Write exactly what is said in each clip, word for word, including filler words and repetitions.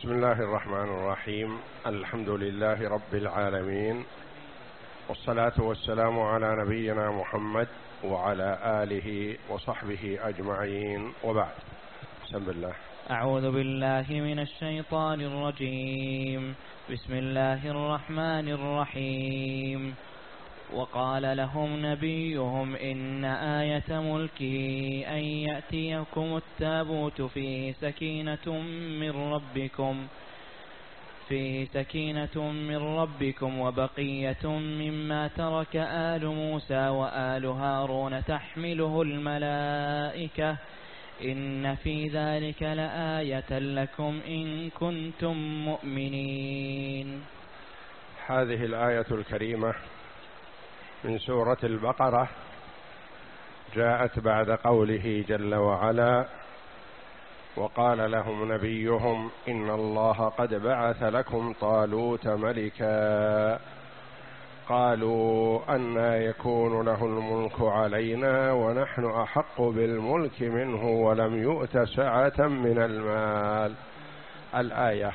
بسم الله الرحمن الرحيم. الحمد لله رب العالمين، والصلاة والسلام على نبينا محمد وعلى آله وصحبه أجمعين، وبعد. بسم الله. أعوذ بالله من الشيطان الرجيم. بسم الله الرحمن الرحيم. وقال لهم نبيهم إن آية ملكه أن يأتيكم التابوت فيه سكينة من ربكم فيه سكينة من ربكم وبقية مما ترك آل موسى وآل هارون تحمله الملائكة إن في ذلك لآية لكم إن كنتم مؤمنين. هذه الآية الكريمة من سورة البقرة جاءت بعد قوله جل وعلا: وقال لهم نبيهم إن الله قد بعث لكم طالوت ملكا قالوا أنى يكون له الملك علينا ونحن أحق بالملك منه ولم يؤت سعة من المال. الآية.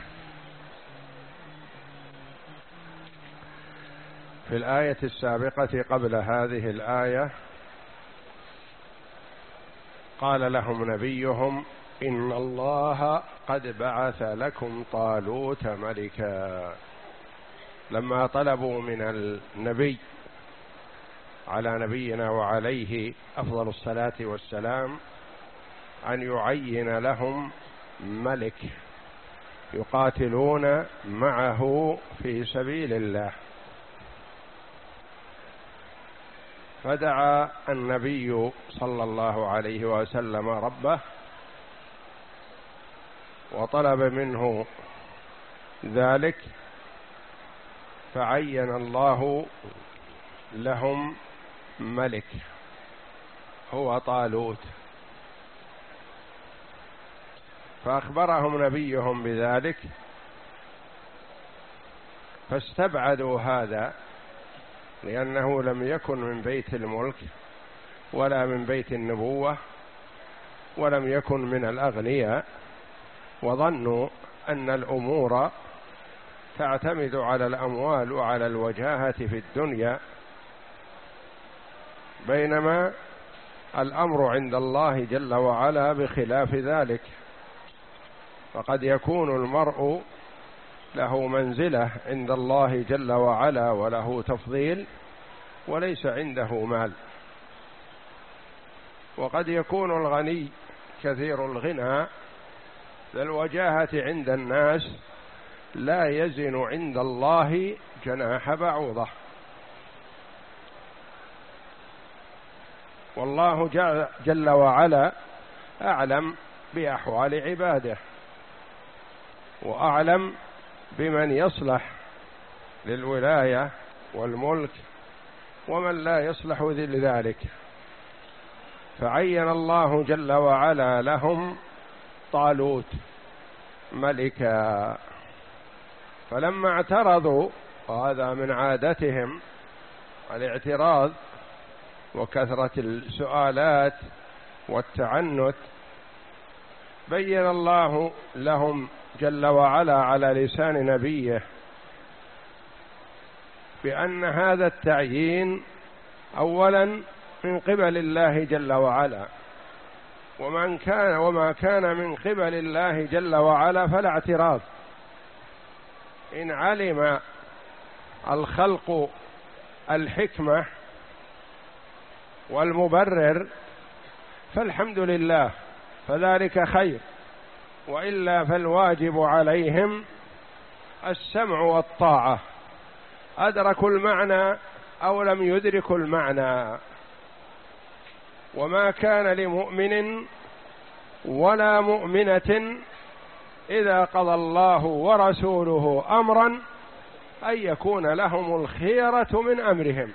في الآية السابقة قبل هذه الآية قال لهم نبيهم إن الله قد بعث لكم طالوت ملكا، لما طلبوا من النبي على نبينا وعليه أفضل الصلاة والسلام أن يعين لهم ملك يقاتلون معه في سبيل الله، فدعا النبي صلى الله عليه وسلم ربه وطلب منه ذلك، فعين الله لهم ملك هو طالوت، فأخبرهم نبيهم بذلك فاستبعدوا هذا، لأنه لم يكن من بيت الملك ولا من بيت النبوة ولم يكن من الأغنياء، وظنوا أن الأمور تعتمد على الأموال وعلى الوجاهة في الدنيا، بينما الأمر عند الله جل وعلا بخلاف ذلك، فقد يكون المرء له منزلة عند الله جل وعلا وله تفضيل وليس عنده مال، وقد يكون الغني كثير الغنى ذا الوجاهة عند الناس لا يزن عند الله جناح بعوضة. والله جل وعلا أعلم بأحوال عباده وأعلم بمن يصلح للولاية والملك ومن لا يصلح لذلك، فعين الله جل وعلا لهم طالوت ملكا. فلما اعترضوا، وهذا من عادتهم الاعتراض وكثرة السؤالات والتعنت، بين الله لهم جل وعلا على لسان نبيه بأن هذا التعيين أولا من قبل الله جل وعلا، ومن كان وما كان من قبل الله جل وعلا فلا اعتراض. إن علم الخلق الحكمة والمبرر فالحمد لله، فذلك خير، وإلا فالواجب عليهم السمع والطاعة، أدركوا المعنى أو لم يدركوا المعنى. وما كان لمؤمن ولا مؤمنة إذا قضى الله ورسوله أمرا أن يكون لهم الخيرة من أمرهم،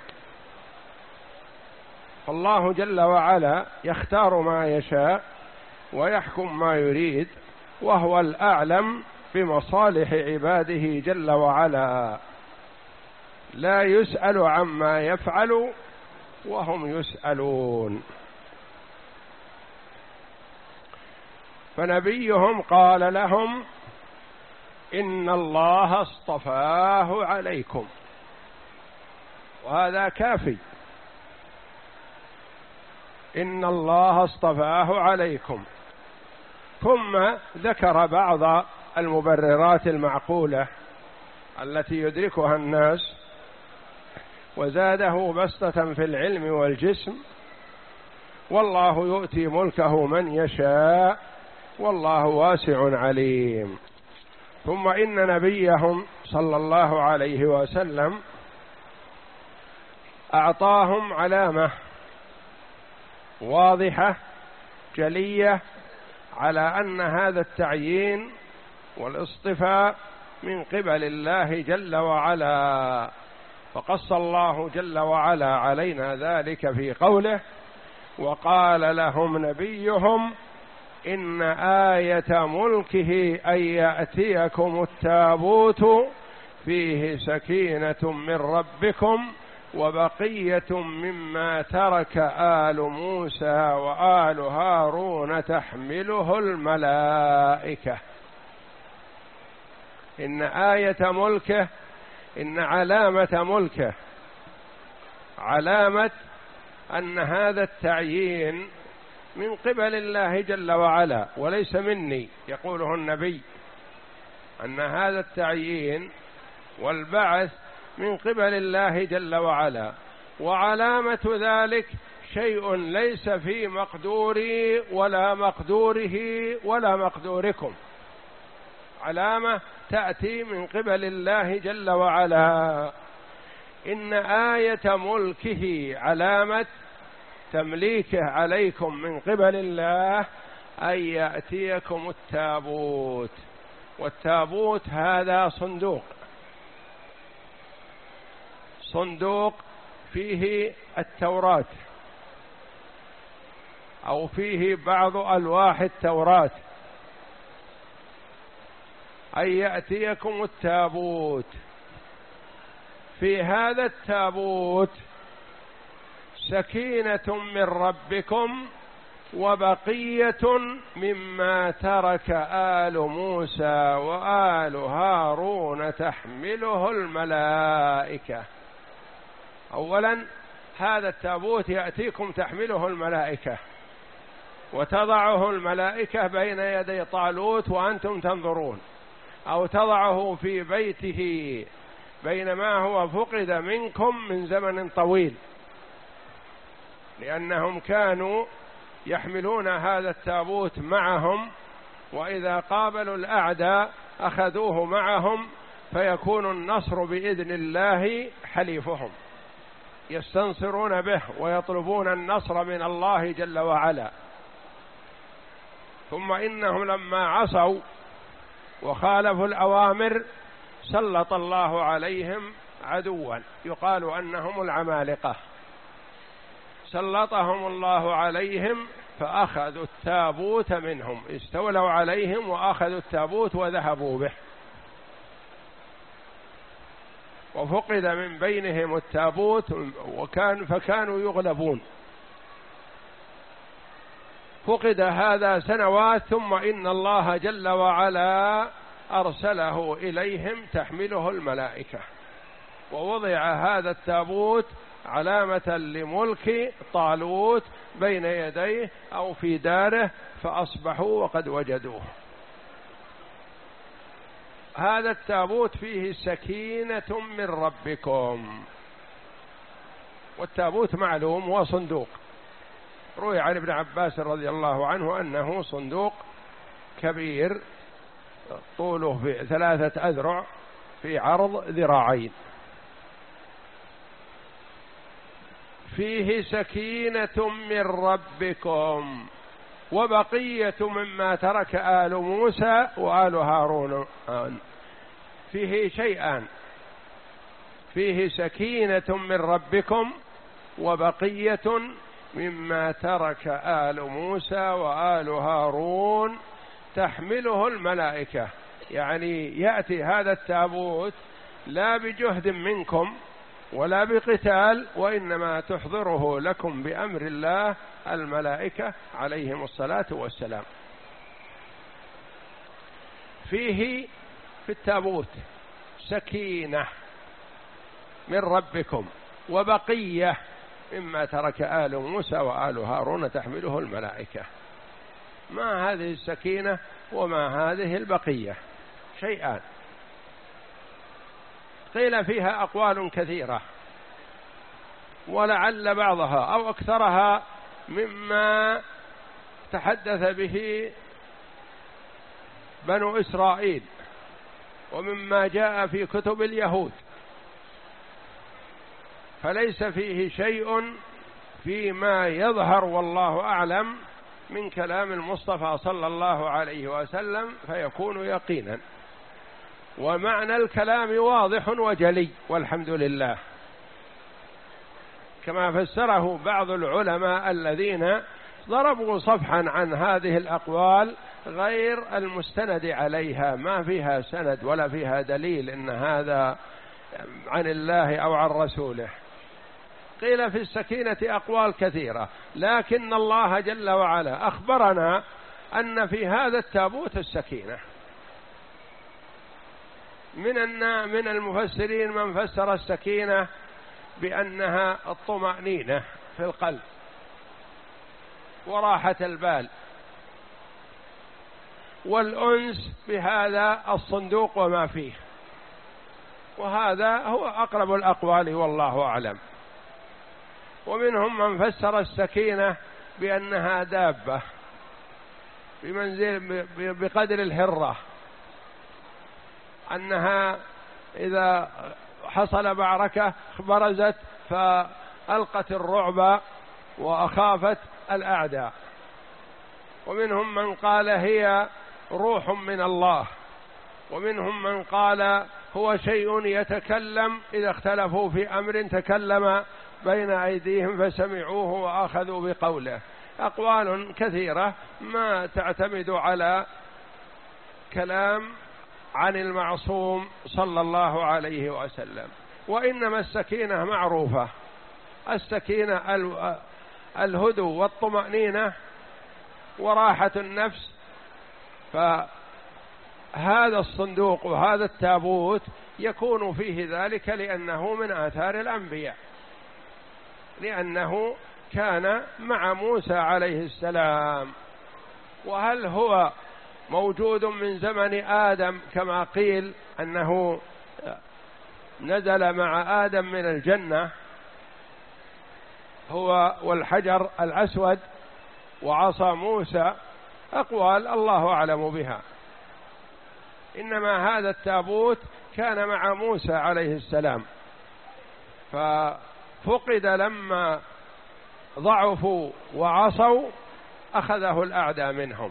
فالله جل وعلا يختار ما يشاء ويحكم ما يريد، وهو الأعلم بمصالح عباده جل وعلا، لا يسأل عما يفعل وهم يسألون. فنبيهم قال لهم إن الله اصطفاه عليكم، وهذا كافي. إن الله اصطفاه عليكم. ثم ذكر بعض المبررات المعقولة التي يدركها الناس، وزاده بسطة في العلم والجسم، والله يؤتي ملكه من يشاء والله واسع عليم. ثم إن نبيهم صلى الله عليه وسلم أعطاهم علامة واضحة جلية على أن هذا التعيين والاصطفاء من قبل الله جل وعلا، فقص الله جل وعلا علينا ذلك في قوله: وقال لهم نبيهم إن آية ملكه أن يأتيكم التابوت فيه سكينة من ربكم وبقية مما ترك آل موسى وآل هارون تحمله الملائكة. إن آية ملكه، إن علامة ملكه، علامة أن هذا التعيين من قبل الله جل وعلا وليس مني، يقوله النبي أن هذا التعيين والبعث من قبل الله جل وعلا، وعلامة ذلك شيء ليس في مقدوري ولا مقدوره ولا مقدوركم، علامة تأتي من قبل الله جل وعلا. إن آية ملكه، علامة تمليكه عليكم من قبل الله، أن يأتيكم التابوت. والتابوت هذا صندوق، صندوق فيه التوراة أو فيه بعض ألواح التوراة. أن يأتيكم التابوت، في هذا التابوت سكينة من ربكم وبقية مما ترك آل موسى وآل هارون تحمله الملائكة. أولا هذا التابوت يأتيكم تحمله الملائكة، وتضعه الملائكة بين يدي طالوت وأنتم تنظرون، أو تضعه في بيته بينما هو فقد منكم من زمن طويل، لأنهم كانوا يحملون هذا التابوت معهم، وإذا قابلوا الأعداء أخذوه معهم، فيكون النصر بإذن الله حليفهم، يستنصرون به ويطلبون النصر من الله جل وعلا. ثم إنهم لما عصوا وخالفوا الأوامر سلط الله عليهم عدوا يقال أنهم العمالقة، سلطهم الله عليهم فأخذوا التابوت منهم، استولوا عليهم وأخذوا التابوت وذهبوا به، وفقد من بينهم التابوت وكان فكانوا يغلبون. فقد هذا سنوات، ثم إن الله جل وعلا أرسله إليهم تحمله الملائكة، ووضع هذا التابوت علامة لملك طالوت بين يديه أو في داره، فأصبحوا وقد وجدوه. هذا التابوت فيه سكينة من ربكم، والتابوت معلوم هو صندوق، روي عن ابن عباس رضي الله عنه أنه صندوق كبير طوله في ثلاثة أذرع في عرض ذراعين، فيه سكينة من ربكم وبقية مما ترك آل موسى وآل هارون. فيه شيئان، فيه سكينة من ربكم وبقية مما ترك آل موسى وآل هارون تحمله الملائكة. يعني يأتي هذا التابوت لا بجهد منكم ولا بقتال، وإنما تحضره لكم بأمر الله الملائكة عليهم الصلاة والسلام. فيه في التابوت سكينة من ربكم وبقية مما ترك آل موسى وآل هارون تحمله الملائكة. ما هذه السكينة وما هذه البقية؟ شيئان. قيل فيها أقوال كثيرة، ولعل بعضها أو أكثرها مما تحدث به بنو إسرائيل ومما جاء في كتب اليهود، فليس فيه شيء فيما يظهر والله أعلم من كلام المصطفى صلى الله عليه وسلم فيكون يقينا، ومعنى الكلام واضح وجلي والحمد لله، كما فسره بعض العلماء الذين ضربوا صفحا عن هذه الأقوال غير المستند عليها، ما فيها سند ولا فيها دليل إن هذا عن الله أو عن رسوله. قيل في السكينة أقوال كثيرة، لكن الله جل وعلا أخبرنا أن في هذا التابوت السكينة. من من المفسرين من فسر السكينة بأنها الطمأنينة في القلب وراحة البال والأنس بهذا الصندوق وما فيه، وهذا هو أقرب الأقوال والله أعلم. ومنهم من فسر السكينة بأنها دابة بمنزل بقدر الهرة، أنها إذا حصل معركة برزت فألقت الرعب وأخافت الأعداء. ومنهم من قال هي روح من الله، ومنهم من قال هو شيء يتكلم إذا اختلفوا في أمر تكلم بين أيديهم فسمعوه وأخذوا بقوله. أقوال كثيرة ما تعتمد على كلام عن المعصوم صلى الله عليه وسلم. وإنما السكينة معروفة، السكينة الهدوء والطمأنينة وراحة النفس. فهذا الصندوق وهذا التابوت يكون فيه ذلك لأنه من آثار الأنبياء، لأنه كان مع موسى عليه السلام. وهل هو موجود من زمن آدم كما قيل أنه نزل مع آدم من الجنة هو والحجر الأسود وعصا موسى؟ أقوال الله أعلم بها. إنما هذا التابوت كان مع موسى عليه السلام، ففقد لما ضعفوا وعصوا أخذه الأعداء منهم،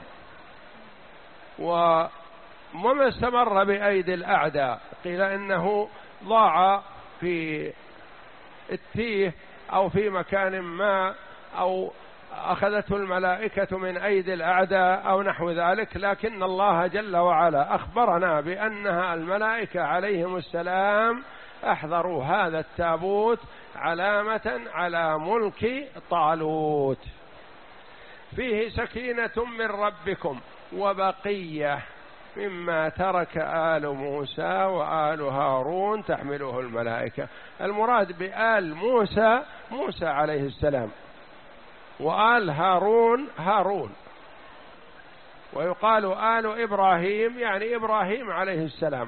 وما استمر بأيدي الأعداء. قيل إنه ضاع في التيه أو في مكان ما، أو أخذته الملائكة من أيدي الأعداء أو نحو ذلك، لكن الله جل وعلا أخبرنا بأنها الملائكة عليهم السلام أحضروا هذا التابوت علامة على ملك طالوت. فيه سكينة من ربكم وبقية مما ترك آل موسى وآل هارون تحمله الملائكة. المراد بآل موسى موسى عليه السلام، وآل هارون هارون، ويقال آل إبراهيم يعني إبراهيم عليه السلام.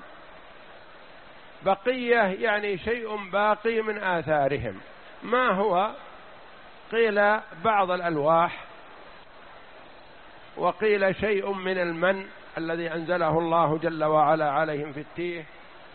بقية يعني شيء باقي من آثارهم. ما هو؟ قيل بعض الألواح، وقيل شيء من المن الذي أنزله الله جل وعلا عليهم في التيه،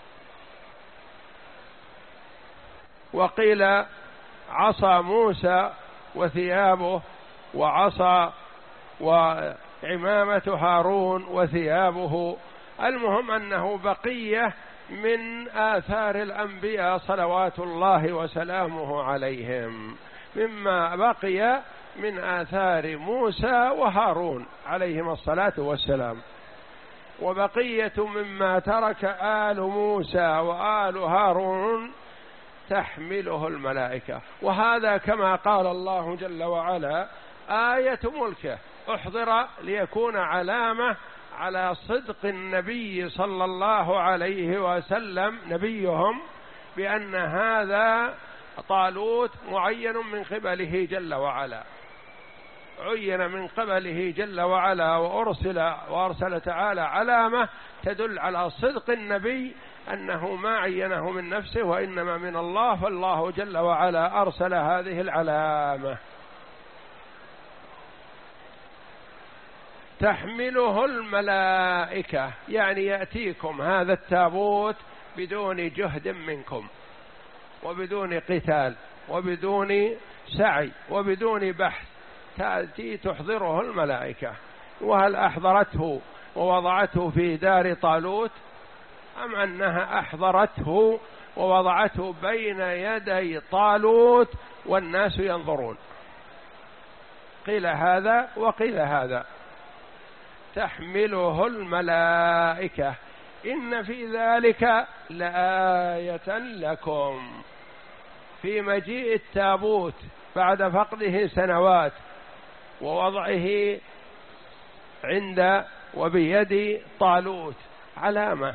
وقيل عصا موسى وثيابه، وعصا وعمامة هارون وثيابه. المهم أنه بقية من آثار الأنبياء صلوات الله وسلامه عليهم، مما بقي من آثار موسى وهارون عليهم الصلاة والسلام. وبقية مما ترك آل موسى وآل هارون تحمله الملائكة. وهذا كما قال الله جل وعلا آية ملكه، احضر ليكون علامة على صدق النبي صلى الله عليه وسلم نبيهم بأن هذا طالوت معين من قبله جل وعلا، عين من قبله جل وعلا وأرسل وأرسل تعالى علامة تدل على صدق النبي أنه ما عينه من نفسه وإنما من الله، فالله جل وعلا أرسل هذه العلامة. تحمله الملائكة، يعني يأتيكم هذا التابوت بدون جهد منكم وبدون قتال وبدون سعي وبدون بحث، تأتي تحضره الملائكة. وهل أحضرته ووضعته في دار طالوت أم أنها أحضرته ووضعته بين يدي طالوت والناس ينظرون؟ قيل هذا وقيل هذا. تحمله الملائكة إن في ذلك لآية لكم، في مجيء التابوت بعد فقده سنوات ووضعه عند وبيد طالوت علامة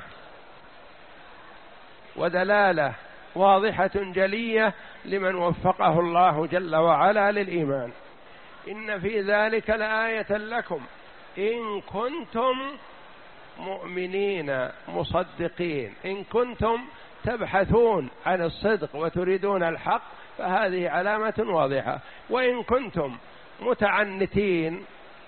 ودلالة واضحة جلية لمن وفقه الله جل وعلا للإيمان. إن في ذلك لآية لكم إن كنتم مؤمنين مصدقين، إن كنتم تبحثون عن الصدق وتريدون الحق فهذه علامة واضحة، وإن كنتم متعنتين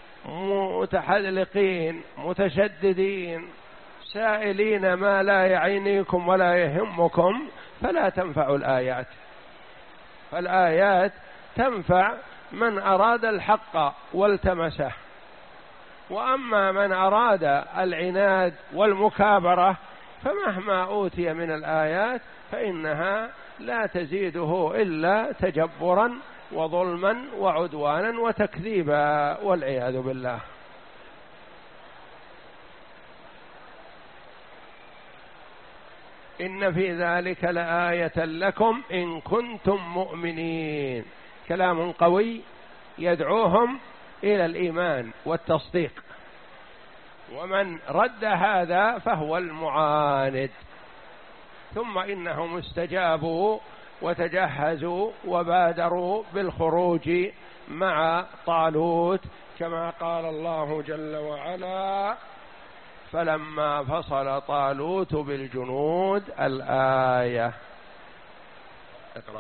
متحلقين متشددين سائلين ما لا يعنيكم ولا يهمكم فلا تنفع الآيات. فالآيات تنفع من أراد الحق والتمسه، وأما من أراد العناد والمكابرة فمهما أوتي من الآيات فإنها لا تزيده إلا تجبرا وظلما وعدوانا وتكذيبا والعياذ بالله. إن في ذلك لآية لكم إن كنتم مؤمنين، كلام قوي يدعوهم إلى الإيمان والتصديق، ومن رد هذا فهو المعاند. ثم إنهم استجابوا وتجهزوا وبادروا بالخروج مع طالوت كما قال الله جل وعلا فلما فصل طالوت بالجنود الآية. اقرأ.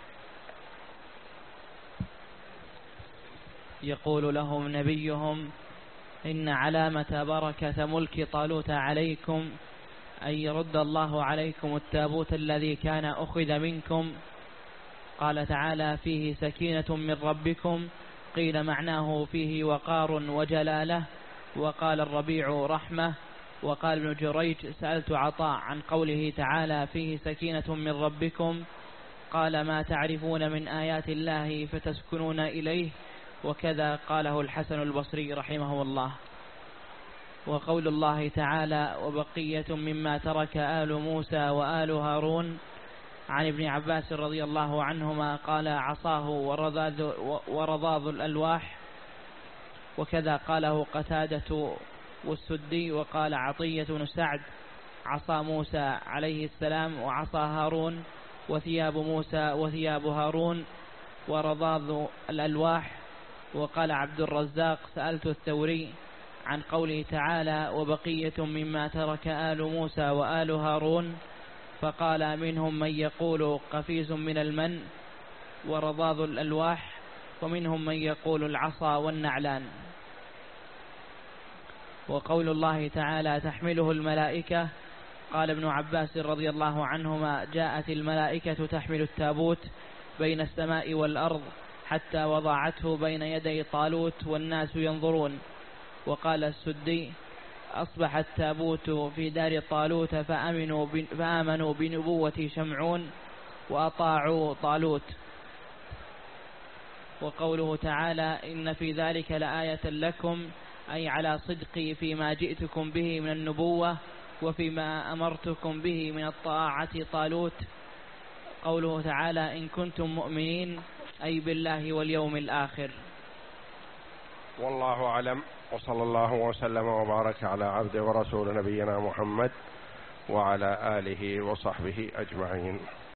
يقول لهم نبيهم إن علامة بركة ملك طالوت عليكم أن يرد الله عليكم التابوت الذي كان أخذ منكم. قال تعالى فيه سكينة من ربكم، قيل معناه فيه وقار وجلالة، وقال الربيع رحمة. وقال ابن جريج سألت عطاء عن قوله تعالى فيه سكينة من ربكم، قال ما تعرفون من آيات الله فتسكنون إليه، وكذا قاله الحسن البصري رحمه الله. وقول الله تعالى وبقية مما ترك آل موسى وآل هارون، عن ابن عباس رضي الله عنهما قال عصاه ورضاض, ورضاض الألواح، وكذا قاله قتادة والسدي. وقال عطية بن سعد عصا موسى عليه السلام وعصا هارون، وثياب موسى وثياب هارون ورضاض الألواح. وقال عبد الرزاق سألت الثوري عن قوله تعالى وبقية مما ترك آل موسى وآل هارون، فقال منهم من يقول قفيز من المن ورضاض الألواح، ومنهم من يقول العصا والنعلان. وقول الله تعالى تحمله الملائكة، قال ابن عباس رضي الله عنهما جاءت الملائكة تحمل التابوت بين السماء والأرض حتى وضعته بين يدي طالوت والناس ينظرون. وقال السدي أصبح التابوت في دار طالوت فآمنوا, فآمنوا بنبوة شمعون وأطاعوا طالوت. وقوله تعالى إن في ذلك لآية لكم أي على صدقي فيما جئتكم به من النبوة وفيما أمرتكم به من الطاعة طالوت. قوله تعالى إن كنتم مؤمنين أي بالله واليوم الآخر. والله أعلم، وصلى الله وسلم وبارك على عبده ورسول نبينا محمد وعلى آله وصحبه أجمعين.